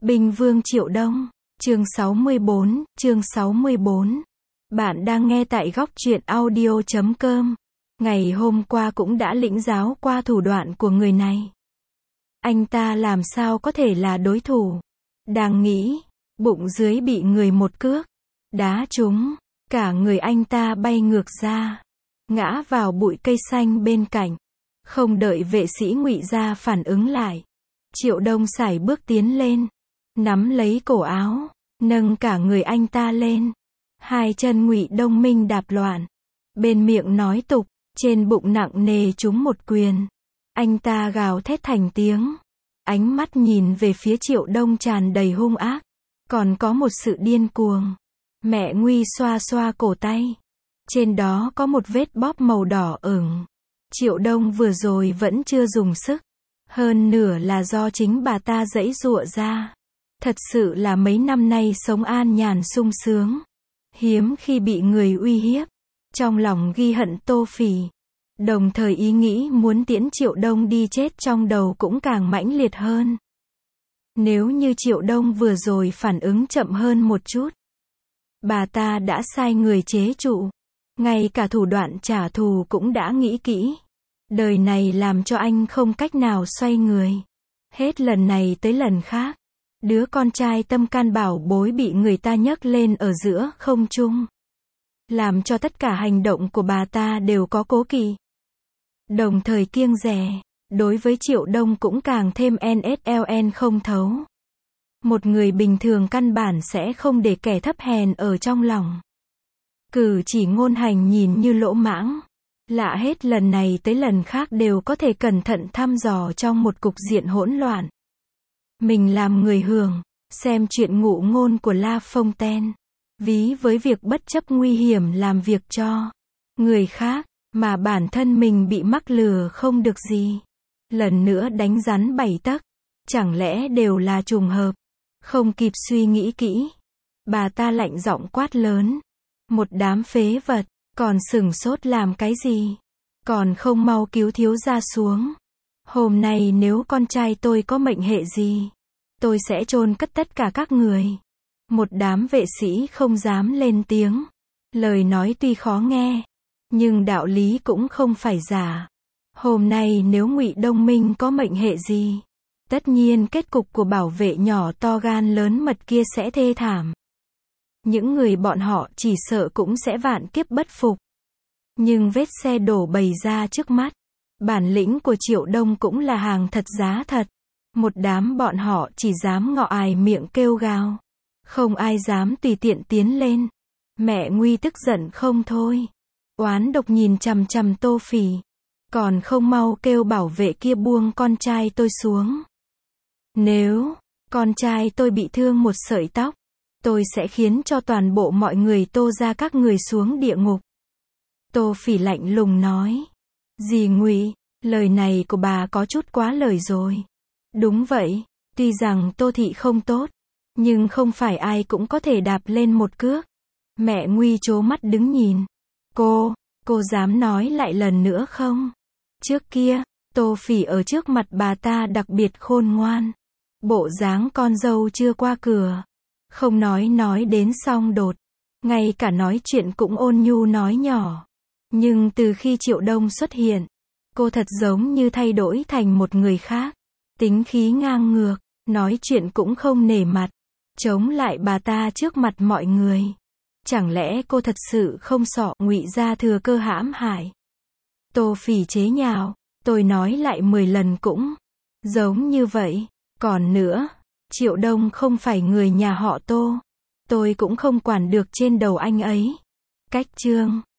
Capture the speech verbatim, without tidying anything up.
Binh Vương Triệu Đông, chương sáu mươi bốn, chương sáu mươi bốn. Bạn đang nghe tại góc truyện audio chấm com. Ngày hôm qua cũng đã lĩnh giáo qua thủ đoạn của người này. Anh ta làm sao có thể là đối thủ? Đang nghĩ, bụng dưới bị người một cước đá trúng, cả người anh ta bay ngược ra, ngã vào bụi cây xanh bên cạnh. Không đợi vệ sĩ Ngụy Gia phản ứng lại, Triệu Đông sải bước tiến lên, nắm lấy cổ áo, nâng cả người anh ta lên. Hai chân Ngụy Đông Minh đạp loạn, bên miệng nói tục, trên bụng nặng nề trúng một quyền. Anh ta gào thét thành tiếng, ánh mắt nhìn về phía Triệu Đông tràn đầy hung ác, còn có một sự điên cuồng. Mẹ Nguy xoa xoa cổ tay, trên đó có một vết bóp màu đỏ ửng. Triệu Đông vừa rồi vẫn chưa dùng sức, hơn nửa là do chính bà ta giãy giụa ra. Thật sự là mấy năm nay sống an nhàn sung sướng, hiếm khi bị người uy hiếp. Trong lòng ghi hận Tô Phỉ, đồng thời ý nghĩ muốn tiễn Triệu Đông đi chết trong đầu cũng càng mãnh liệt hơn. Nếu như Triệu Đông vừa rồi phản ứng chậm hơn một chút, bà ta đã sai người chế trụ, ngay cả thủ đoạn trả thù cũng đã nghĩ kỹ. Đời này làm cho anh không cách nào xoay người. Hết lần này tới lần khác, đứa con trai tâm can bảo bối bị người ta nhấc lên ở giữa không trung, làm cho tất cả hành động của bà ta đều có cố kỵ, đồng thời kiêng dè. Đối với Triệu Đông cũng càng thêm en ét lờ en không thấu. Một người bình thường căn bản sẽ không để kẻ thấp hèn ở trong lòng. Cử chỉ ngôn hành nhìn như lỗ mãng, lạ hết lần này tới lần khác đều có thể cẩn thận thăm dò trong một cục diện hỗn loạn. Mình làm người hưởng, xem chuyện ngụ ngôn của La Fontaine, ví với việc bất chấp nguy hiểm làm việc cho người khác, mà bản thân mình bị mắc lừa không được gì. Lần nữa đánh rắn bảy tấc, chẳng lẽ đều là trùng hợp? Không kịp suy nghĩ kỹ, bà ta lạnh giọng quát lớn. Một đám phế vật, còn sửng sốt làm cái gì? Còn không mau cứu thiếu gia xuống. Hôm nay nếu con trai tôi có mệnh hệ gì, tôi sẽ chôn cất tất cả các người. Một đám vệ sĩ không dám lên tiếng. Lời nói tuy khó nghe, nhưng đạo lý cũng không phải giả. Hôm nay nếu Ngụy Đông Minh có mệnh hệ gì, tất nhiên kết cục của bảo vệ nhỏ to gan lớn mật kia sẽ thê thảm. Những người bọn họ chỉ sợ cũng sẽ vạn kiếp bất phục. Nhưng vết xe đổ bày ra trước mắt, bản lĩnh của Triệu Đông cũng là hàng thật giá thật. Một đám bọn họ chỉ dám ngọ ải miệng kêu gào, không ai dám tùy tiện tiến lên. Mẹ Nguy tức giận không thôi, oán độc nhìn chằm chằm Tô Phỉ, còn không mau kêu bảo vệ kia buông con trai tôi xuống. Nếu con trai tôi bị thương một sợi tóc, tôi sẽ khiến cho toàn bộ mọi người Tô gia các người xuống địa ngục. Tô Phỉ lạnh lùng nói. Dì Ngụy, lời này của bà có chút quá lời rồi. Đúng vậy, tuy rằng Tô thị không tốt, nhưng không phải ai cũng có thể đạp lên một cước. Mẹ Nguy trố mắt đứng nhìn. Cô, cô dám nói lại lần nữa không? Trước kia, Tô Phỉ ở trước mặt bà ta đặc biệt khôn ngoan. Bộ dáng con dâu chưa qua cửa. Không nói nói đến xong đột. Ngay cả nói chuyện cũng ôn nhu nói nhỏ. Nhưng từ khi Triệu Đông xuất hiện, cô thật giống như thay đổi thành một người khác. Tính khí ngang ngược, nói chuyện cũng không nể mặt, chống lại bà ta trước mặt mọi người. Chẳng lẽ cô thật sự không sợ Ngụy gia thừa cơ hãm hại? Tô Phỉ chế nhạo, tôi nói lại mười lần cũng giống như vậy. Còn nữa, Triệu Đông không phải người nhà họ Tô, tôi cũng không quản được trên đầu anh ấy. Cách chương